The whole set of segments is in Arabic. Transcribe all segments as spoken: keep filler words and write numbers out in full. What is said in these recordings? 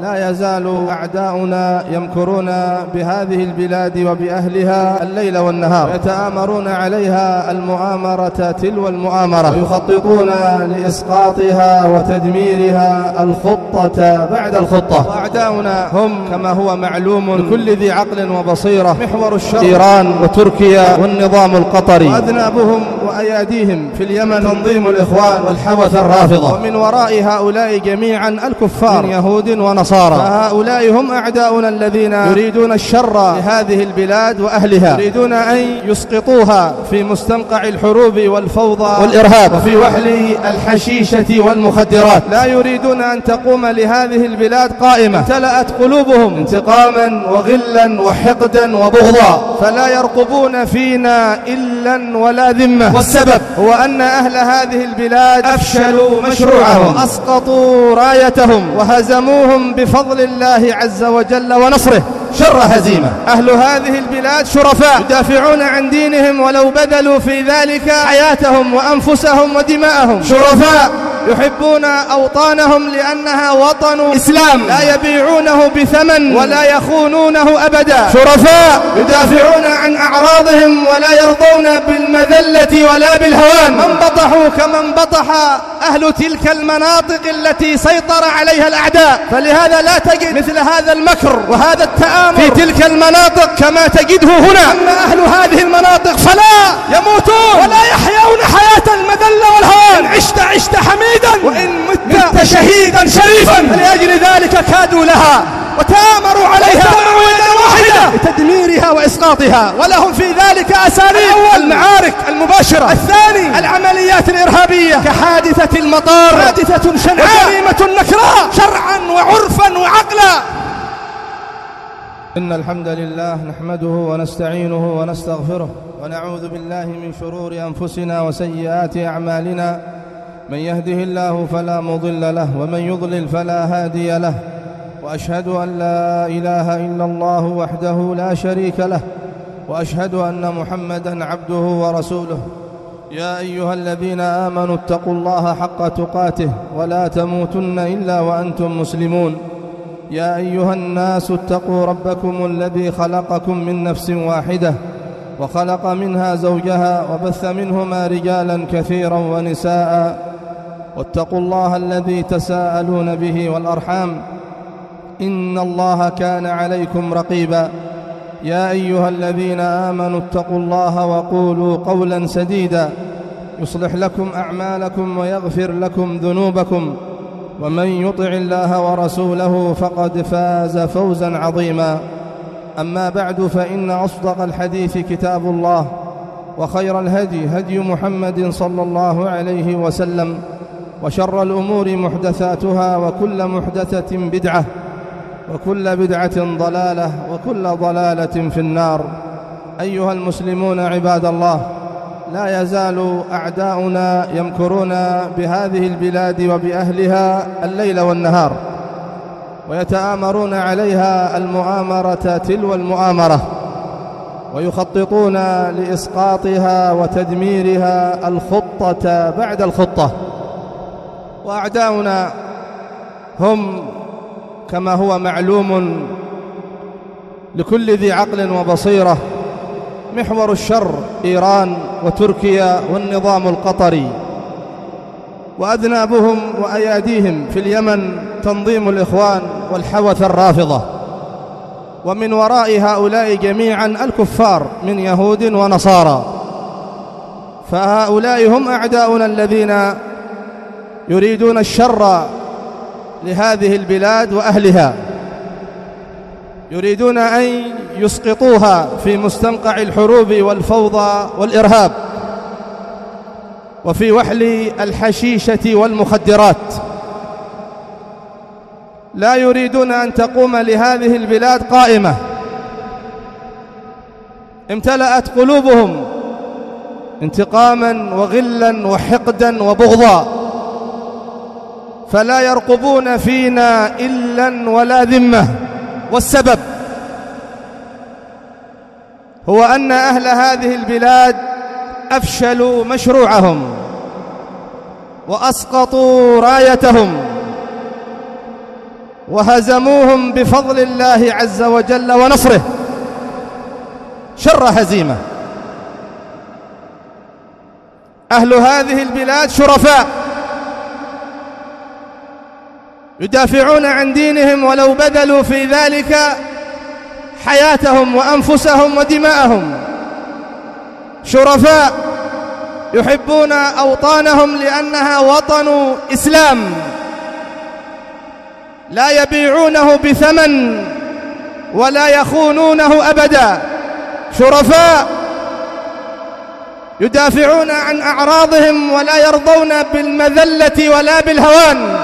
لا يزال أعداؤنا يمكرون بهذه البلاد وبأهلها الليل والنهار، يتآمرون عليها المؤامرة تلو المؤامرة، ويخططون لإسقاطها وتدميرها الخطة بعد الخطة. وأعداؤنا هم كما هو معلوم لكل ذي عقل وبصيرة محور الشر إيران وتركيا والنظام القطري، وأذنابهم وأياديهم في اليمن تنظيم الإخوان والحوث الرافضة، ومن وراء هؤلاء جميعا الكفار من يهود ونصارى. فهؤلاء هم أعداؤنا الذين يريدون الشر لهذه البلاد وأهلها، يريدون أن يسقطوها في مستنقع الحروب والفوضى والإرهاب وفي وحل الحشيشة والمخدرات. لا يريدون أن تقوم لهذه البلاد قائمة امتلأت قلوبهم انتقاما وغلا وحقدا وبغضا، فلا يرقبون فينا إلا ولا ذمة. والسبب هو أن أهل هذه البلاد أفشلوا مشروعهم وأسقطوا رايتهم وهزموهم بفضل الله عز وجل ونصره شر هزيمة. أهل هذه البلاد شرفاء يدافعون عن دينهم ولو بذلوا في ذلك حياتهم وأنفسهم ودماءهم، شرفاء يحبون أوطانهم لأنها وطن إسلام لا يبيعونه بثمن ولا يخونونه أبدا، شرفاء يدافعون عن أعراضهم ولا يرضون بالمذلة ولا بالهوان. من بطحوا كمن بطح أهل تلك المناطق التي سيطر عليها الأعداء، فلهذا لا تجد مثل هذا المكر وهذا التآمر في تلك المناطق كما تجده هنا. أما أهل هذه المناطق فلا يموتون ولا يحيون حياة المذلة والهوان، إن عشت عشت حميدا وإن مت مت شهيدا شريفا، فلأجل ذلك كادوا لها وتآمروا عليها واحدة لتدميرها وإسقاطها، ولهم في ذلك أساليب: المعارك المباشرة، الثاني العمليات الإرهابية كحادثة المطار، حادثة شنعاء، جريمة نكراء شرعا وعرفا وعقلا. إن الحمد لله نحمده ونستعينه ونستغفره ونعوذ بالله من شرور أنفسنا وسيئات أعمالنا، من يهده الله فلا مضل له ومن يضلل فلا هادي له، وأشهد أن لا إله إلا الله وحده لا شريك له، وأشهد أن محمدًا عبده ورسوله. يا أيها الذين آمنوا اتقوا الله حق تقاته ولا تموتن إلا وأنتم مسلمون. يا أيها الناس اتقوا ربكم الذي خلقكم من نفس واحدة وخلق منها زوجها وبث منهما رجالا كثيرا ونساء، واتقوا الله الذي تساءلون به والأرحام إن الله كان عليكم رقيبا. يا أيها الذين آمنوا اتقوا الله وقولوا قولا سديدا يصلح لكم أعمالكم ويغفر لكم ذنوبكم، ومن يطع الله ورسوله فقد فاز فوزا عظيما. أما بعد، فإن أصدق الحديث كتاب الله، وخير الهدي هدي محمد صلى الله عليه وسلم، وشر الأمور محدثاتها، وكل محدثة بدعة، وكل بدعة ضلالة، وكل ضلالة في النار. أيها المسلمون عباد الله، لا يزال أعداؤنا يمكرون بهذه البلاد وبأهلها الليل والنهار، ويتآمرون عليها المؤامرة تلو المؤامرة، ويخططون لإسقاطها وتدميرها الخطة بعد الخطة. وأعداؤنا هم كما هو معلوم لكل ذي عقل وبصيرة محور الشر إيران وتركيا والنظام القطري، وأذنابهم وأياديهم في اليمن تنظيم الإخوان والحوث الرافضة، ومن وراء هؤلاء جميعا الكفار من يهود ونصارى. فهؤلاء هم أعداؤنا الذين يريدون الشر لهذه البلاد وأهلها، يريدون أن يسقطوها في مستنقع الحروب والفوضى والإرهاب وفي وحل الحشيشة والمخدرات. لا يريدون أن تقوم لهذه البلاد قائمة امتلأت قلوبهم انتقاما وغلا وحقدا وبغضا، فلا يرقبون فينا إلا ولا ذمة. والسبب هو أن أهل هذه البلاد أفشلوا مشروعهم وأسقطوا رايتهم وهزموهم بفضل الله عز وجل ونصره شر هزيمة. أهل هذه البلاد شرفاء يدافعون عن دينهم ولو بذلوا في ذلك حياتهم وأنفسهم ودماءهم. شرفاء يحبون أوطانهم لأنها وطن إسلام، لا يبيعونه بثمن ولا يخونونه أبدا. شرفاء يدافعون عن أعراضهم ولا يرضون بالمذلة ولا بالهوان.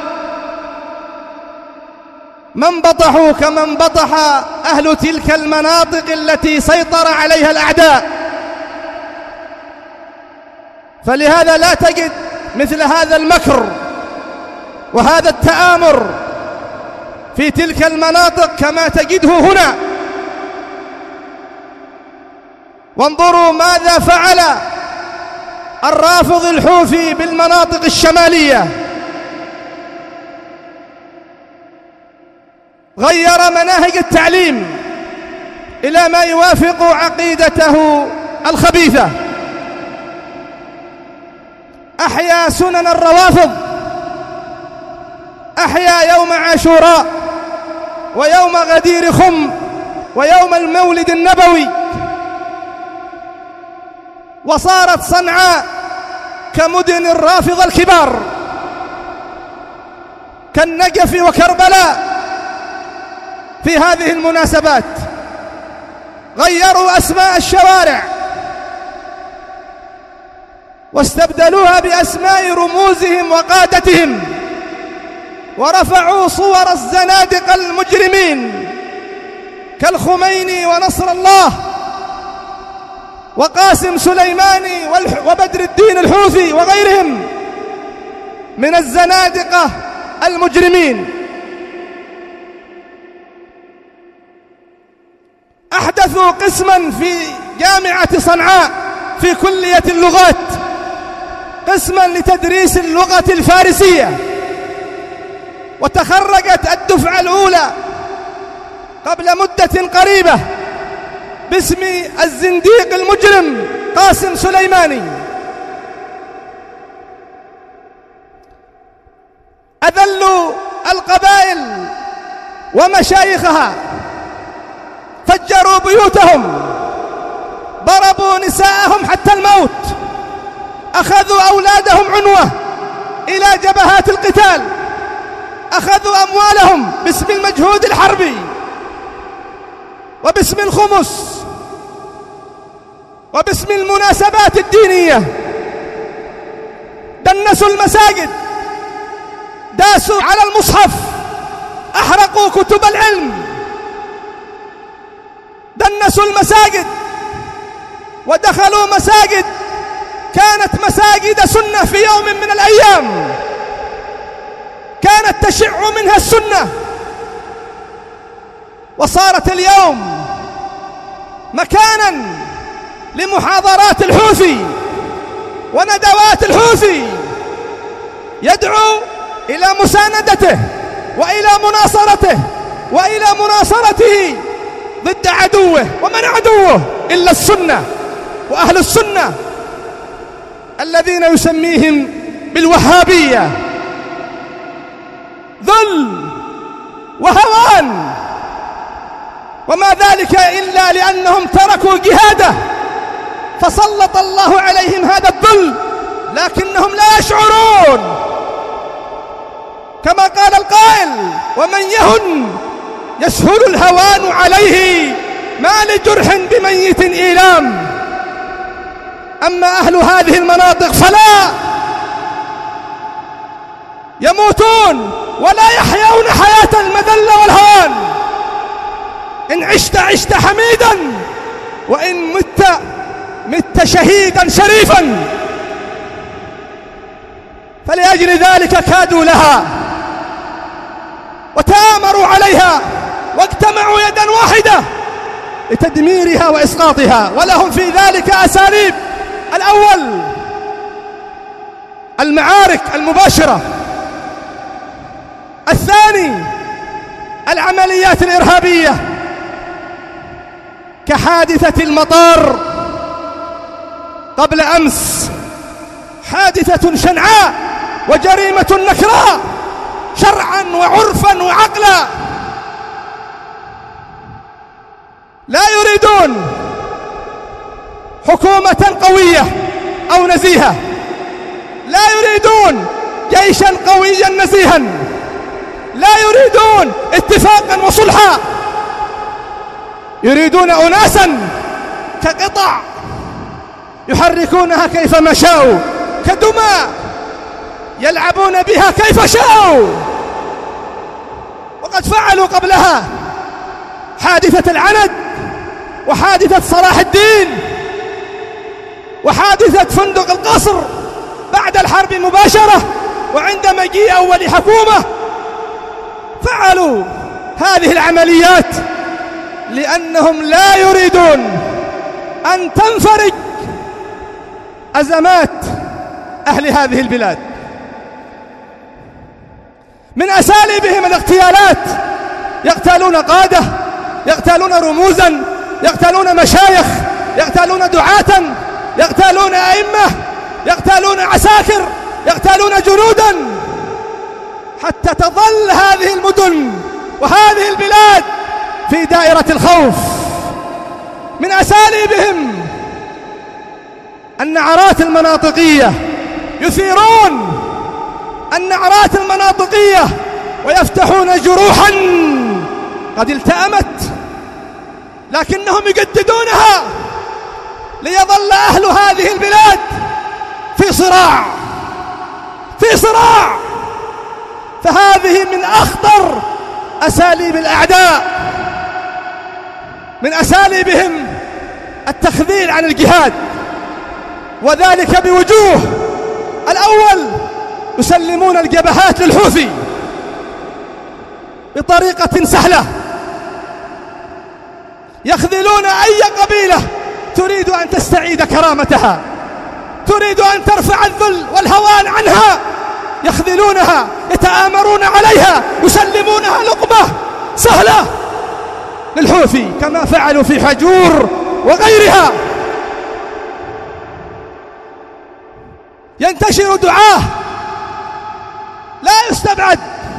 من بطحوا كمن بطح أهل تلك المناطق التي سيطر عليها الأعداء. فلهذا لا تجد مثل هذا المكر وهذا التآمر في تلك المناطق كما تجده هنا. وانظروا ماذا فعل الرافض الحوثي بالمناطق الشمالية. غير مناهج التعليم إلى ما يوافق عقيدته الخبيثة. أحيا سنن الروافض، أحيا يوم عاشوراء ويوم غدير خم ويوم المولد النبوي. وصارت صنعاء كمدن الرافضة الكبار كالنجف وكربلاء في هذه المناسبات. غيروا أسماء الشوارع واستبدلوها بأسماء رموزهم وقادتهم، ورفعوا صور الزنادقة المجرمين كالخميني ونصر الله وقاسم سليماني وبدر الدين الحوثي وغيرهم من الزنادقة المجرمين. أحدثوا قسما في جامعة صنعاء في كلية اللغات، قسما لتدريس اللغة الفارسية، وتخرجت الدفعة الأولى قبل مدة قريبة باسم الزنديق المجرم قاسم سليماني. أذلوا القبائل ومشايخها، فجروا بيوتهم، ضربوا نساءهم حتى الموت، أخذوا أولادهم عنوة إلى جبهات القتال، أخذوا أموالهم باسم المجهود الحربي وباسم الخمس وباسم المناسبات الدينية. دنسوا المساجد، داسوا على المصحف، أحرقوا كتب العلم، دنسوا المساجد ودخلوا مساجد كانت مساجد سنة في يوم من الأيام، كانت تشع منها السنة، وصارت اليوم مكانا لمحاضرات الحوثي وندوات الحوثي، يدعو إلى مساندته وإلى مناصرته وإلى مناصرته ضد عدوه. ومن عدوه إلا السنة وأهل السنة الذين يسميهم بالوهابية. ذل وهوان، وما ذلك إلا لأنهم تركوا جهاده فسلط الله عليهم هذا الذل، لكنهم لا يشعرون. كما قال القائل: ومن يهن يسهل الهوان عليه، ما لجرح بميت إيلام. أما أهل هذه المناطق فلا، يموتون ولا يحيون حياة المذلة والهوان. إن عشت عشت حميدا، وإن مت مت شهيدا شريفا. فلأجل ذلك كادوا لها وتآمروا عليها واجتمعوا يدا واحدة لتدميرها وإسقاطها، ولهم في ذلك أساليب. الأول المعارك المباشرة، الثاني العمليات الإرهابية كحادثة المطار قبل أمس، حادثة شنعاء وجريمة نكراء شرعا وعرفا وعقلا. لا يريدون حكومة قوية أو نزيهة، لا يريدون جيشا قويا نزيها، لا يريدون اتفاقا وصلحا، يريدون أناسا كقطع يحركونها كيفما شاءوا، كدماء يلعبون بها كيف شاءوا. وقد فعلوا قبلها حادثة العند، وحادثة صلاح الدين، وحادثة فندق القصر بعد الحرب مباشرة وعند مجيء أول حكومة. فعلوا هذه العمليات لأنهم لا يريدون أن تنفرج أزمات أهل هذه البلاد. من أساليبهم الاغتيالات، يقتلون قادة، يقتلون رموزا، يقتلون مشايخ، يقتلون دعاة، يقتلون أئمة، يقتلون عساكر، يقتلون جنودا، حتى تظل هذه المدن وهذه البلاد في دائرة الخوف. من أساليبهم النعرات المناطقية، يثيرون النعرات المناطقية ويفتحون جروحا قد التأمت، لكنهم يجددونها ليظل أهل هذه البلاد في صراع في صراع. فهذه من أخطر أساليب الأعداء. من أساليبهم التخذيل عن الجهاد، وذلك بوجوه. الأول، يسلمون الجبهات للحوثي بطريقة سهلة، يخذلون أي قبيلة تريد أن تستعيد كرامتها، تريد أن ترفع الذل والهوان عنها، يخذلونها، يتآمرون عليها، يسلمونها لقمة سهلة للحوثي كما فعلوا في حجور وغيرها. ينتشر دعاه لا يستبعد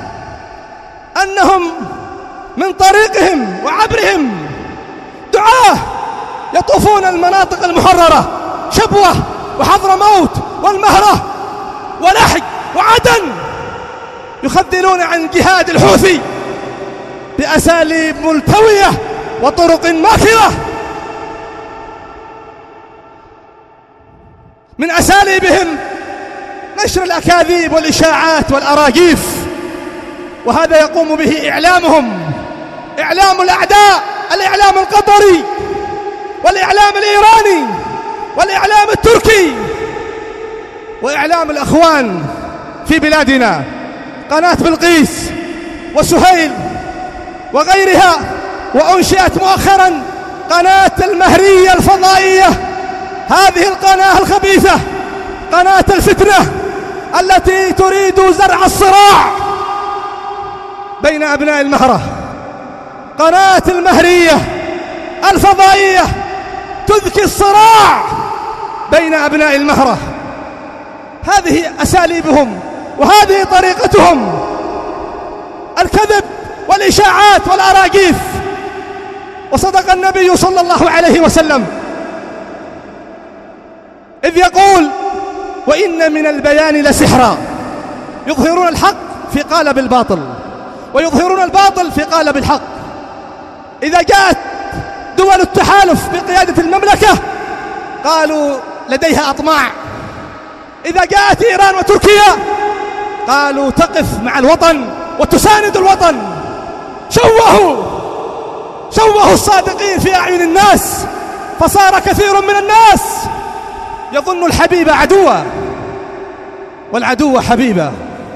أنهم من طريقهم وعبرهم دعاه يطوفون المناطق المحررة، شبوة وحضرموت والمهرة ولحج وعدن، يخذلون عن جهاد الحوثي بأساليب ملتوية وطرق ماكرة. من أساليبهم نشر الأكاذيب والإشاعات والأراجيف، وهذا يقوم به إعلامهم، إعلام الأعداء، الإعلام القطري والإعلام الإيراني والإعلام التركي وإعلام الأخوان في بلادنا، قناة بلقيس وسهيل وغيرها. وأنشئت مؤخرا قناة المهرية الفضائية، هذه القناة الخبيثة، قناة الفتنة التي تريد زرع الصراع بين أبناء المهرة. قناة المهرية الفضائية تذكي الصراع بين أبناء المهرة. هذه أساليبهم وهذه طريقتهم، الكذب والإشاعات والأراجيف. وصدق النبي صلى الله عليه وسلم إذ يقول: وإن من البيان لسحرا يظهرون الحق في قالب الباطل ويظهرون الباطل في قالب الحق. إذا جاءت دول التحالف بقيادة المملكة قالوا لديها أطماع، إذا جاءت إيران وتركيا قالوا تقف مع الوطن وتساند الوطن. شوهوا شوهوا الصادقين في أعين الناس، فصار كثير من الناس يظن الحبيب عدوا والعدو حبيبا،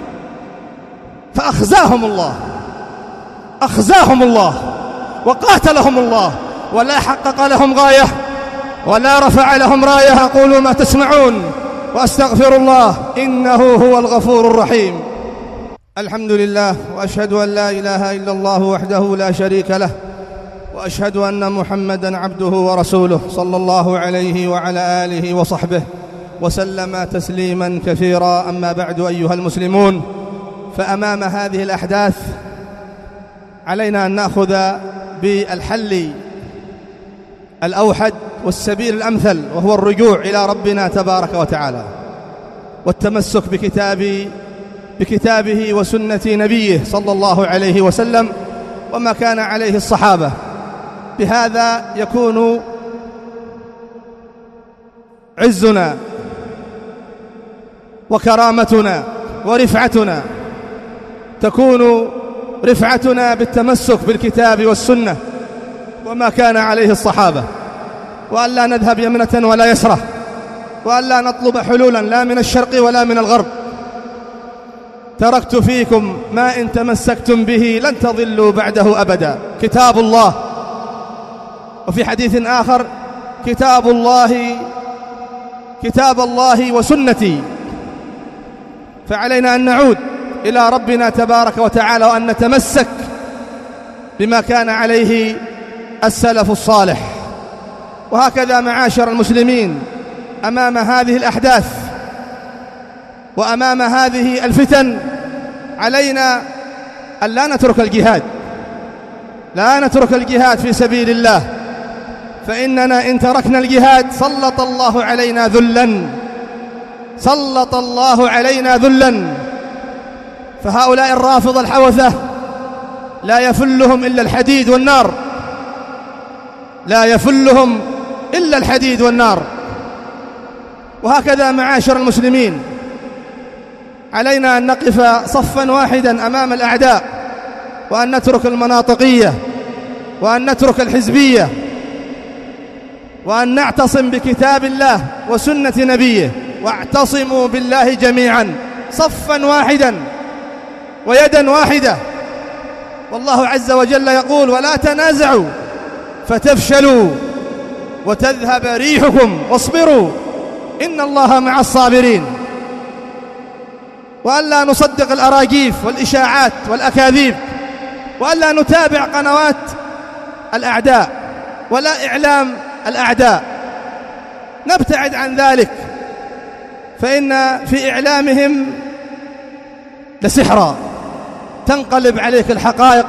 فأخزاهم الله أخزاهم الله وقاتلهم الله، ولا حقق لهم غاية ولا رفع لهم راية. أقول ما تسمعون وأستغفر الله إنه هو الغفور الرحيم. الحمد لله، وأشهد أن لا إله إلا الله وحده لا شريك له، وأشهد أن محمدًا عبده ورسوله صلى الله عليه وعلى آله وصحبه وسلم تسليمًا كثيرا. أما بعد، أيها المسلمون، فأمام هذه الأحداث علينا أن نأخذ بالحل الأوحد والسبيل الأمثل، وهو الرجوع إلى ربنا تبارك وتعالى والتمسك بكتاب بكتابه وسنة نبيه صلى الله عليه وسلم وما كان عليه الصحابة. بهذا يكون عزنا وكرامتنا ورفعتنا، تكون رفعتنا بالتمسك بالكتاب والسنة وما كان عليه الصحابة، وأن لا نذهب يمنة ولا يسرة، وأن لا نطلب حلولا لا من الشرق ولا من الغرب. تركت فيكم ما إن تمسكتم به لن تضلوا بعده أبدا، كتاب الله. وفي حديث آخر: كتاب الله كتاب الله وسنتي. فعلينا أن نعود إلى ربنا تبارك وتعالى وأن نتمسك بما كان عليه السلف الصالح. وهكذا معاشر المسلمين، أمام هذه الأحداث وأمام هذه الفتن علينا أن لا نترك الجهاد، لا نترك الجهاد في سبيل الله، فإننا إن تركنا الجهاد سلط الله علينا ذلا سلط الله علينا ذلا فهؤلاء الرافضة الحوثة لا يفلهم إلا الحديد والنار، لا يفلهم إلا الحديد والنار. وهكذا معاشر المسلمين، علينا أن نقف صفا واحدا أمام الأعداء، وأن نترك المناطقية، وأن نترك الحزبية، وأن نعتصم بكتاب الله وسنة نبيه. واعتصموا بالله جميعا صفا واحدا ويدا واحدة. والله عز وجل يقول: ولا تنازعوا فتفشلوا وتذهب ريحكم واصبروا إن الله مع الصابرين. وأن لا نصدق الأراجيف والإشاعات والأكاذيب، وأن لا نتابع قنوات الأعداء ولا إعلام الأعداء، نبتعد عن ذلك، فإن في إعلامهم لسحرا تنقلب عليك الحقائق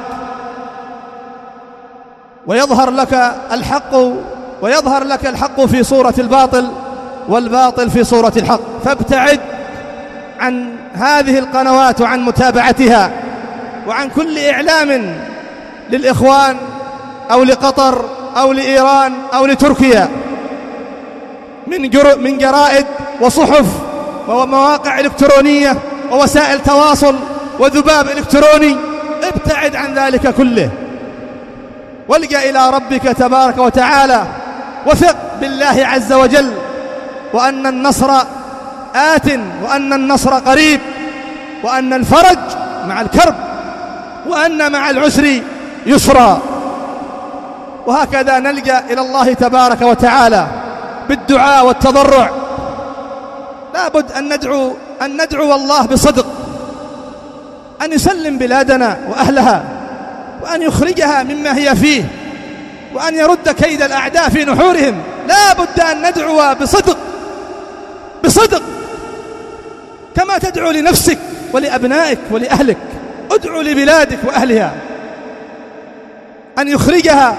ويظهر لك الحق ويظهر لك الحق في صورة الباطل والباطل في صورة الحق. فابتعد عن هذه القنوات وعن متابعتها، وعن كل إعلام للإخوان أو لقطر أو لإيران أو لتركيا من من جرائد وصحف ومواقع إلكترونية ووسائل تواصل وذباب إلكتروني. ابتعد عن ذلك كله، والجأ إلى ربك تبارك وتعالى، وثق بالله عز وجل، وأن النصر آت، وأن النصر قريب، وأن الفرج مع الكرب، وأن مع العسر يسرا. وهكذا نلجأ إلى الله تبارك وتعالى بالدعاء والتضرع. لا بد أن ندعو أن ندعو الله بصدق، أن يسلم بلادنا وأهلها، وأن يخرجها مما هي فيه، وأن يرد كيد الأعداء في نحورهم. لا بد أن ندعو بصدق بصدق كما تدعو لنفسك ولأبنائك ولأهلك. ادعو لبلادك وأهلها أن يخرجها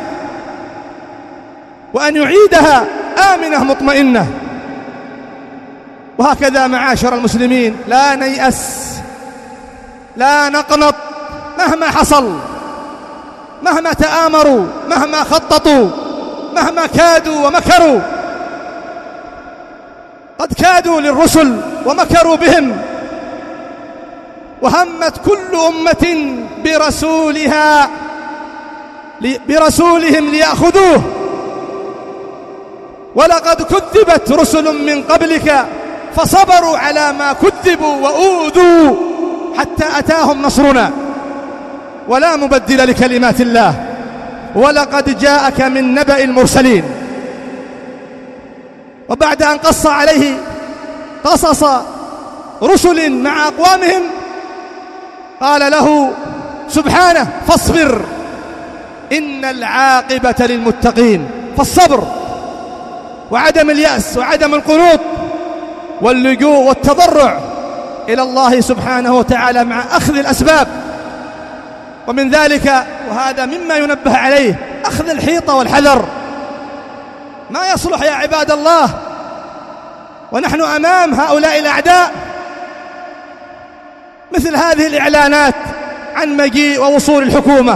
وأن يعيدها آمنة مطمئنة. وهكذا معاشر المسلمين، لا نيأس، لا نقنط مهما حصل، مهما تآمروا، مهما خططوا، مهما كادوا ومكروا. قد كادوا للرسل ومكروا بهم، وهمت كل أمة برسولها برسولهم ليأخذوه، ولقد كذبت رسل من قبلك فصبروا على ما كذبوا وأوذوا حتى أتاهم نصرنا، ولا مبدل لكلمات الله، ولقد جاءك من نبأ المرسلين. وبعد أن قص عليه قصص رسل مع أقوامهم، قال له سبحانه فاصبر إن العاقبة للمتقين. فالصبر وعدم اليأس وعدم القنوط واللجوء والتضرع إلى الله سبحانه وتعالى مع أخذ الأسباب. ومن ذلك وهذا مما ينبه عليه أخذ الحيطة والحذر. ما يصلح يا عباد الله ونحن أمام هؤلاء الأعداء مثل هذه الإعلانات عن مجيء ووصول الحكومة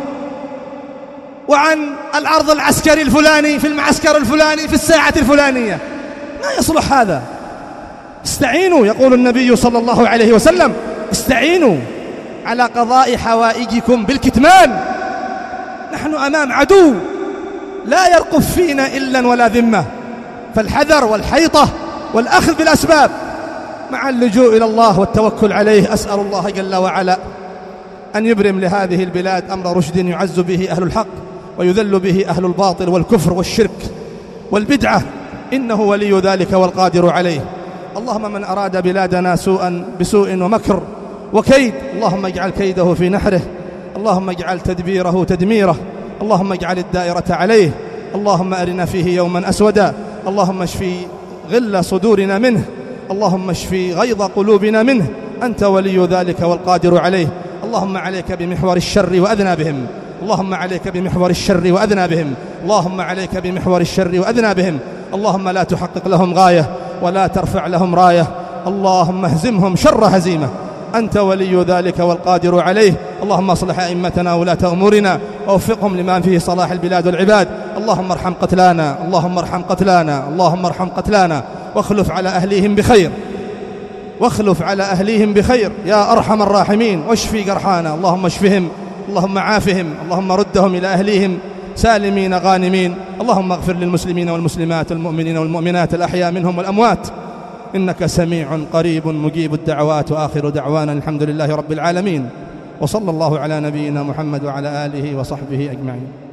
وعن العرض العسكري الفلاني في المعسكر الفلاني في الساعة الفلانية. ما يصلح هذا. استعينوا، يقول النبي صلى الله عليه وسلم استعينوا على قضاء حوائجكم بالكتمان. نحن أمام عدو لا يرقب فينا إلا ولا ذمة، فالحذر والحيطة والأخذ بالأسباب مع اللجوء إلى الله والتوكل عليه. أسأل الله جل وعلا أن يبرم لهذه البلاد أمر رشد يعز به أهل الحق ويذل به أهل الباطل والكفر والشرك والبدعة، إنه ولي ذلك والقادر عليه. اللهم من أراد بلادنا سوءا بسوء ومكر وكيد اللهم اجعل كيده في نحره، اللهم اجعل تدبيره تدميره، اللهم اجعل الدائرة عليه. اللهم أرنا فيه يوما أسودا، اللهم اشفي غل صدورنا منه، اللهم اشفي غيظ قلوبنا منه، أنت ولي ذلك والقادر عليه. اللهم عليك بمحور الشر وأذنابهم، اللهم عليك بمحور الشر وأذنابهم، اللهم عليك بمحور الشر وأذنابهم. اللهم لا تحقق لهم غاية ولا ترفع لهم راية، اللهم اهزمهم شر هزيمة، أنت ولي ذلك والقادر عليه. اللهم اصلح أئمتنا ولاة أمورنا ووفقهم لما فيه صلاح البلاد والعباد. اللهم ارحم قتلانا، اللهم ارحم قتلانا، اللهم ارحم قتلانا، واخلف على أهليهم بخير، واخلف على أهليهم بخير يا أرحم الراحمين. واشفي جرحانا، اللهم اشفهم، اللهم عافهم، اللهم ردهم إلى أهليهم سالمين غانمين. اللهم اغفر للمسلمين والمسلمات والمؤمنين والمؤمنات الأحياء منهم والأموات، إنك سميع قريب مجيب الدعوات. وآخر دعوانا الحمد لله رب العالمين، وصلى الله على نبينا محمد وعلى آله وصحبه أجمعين.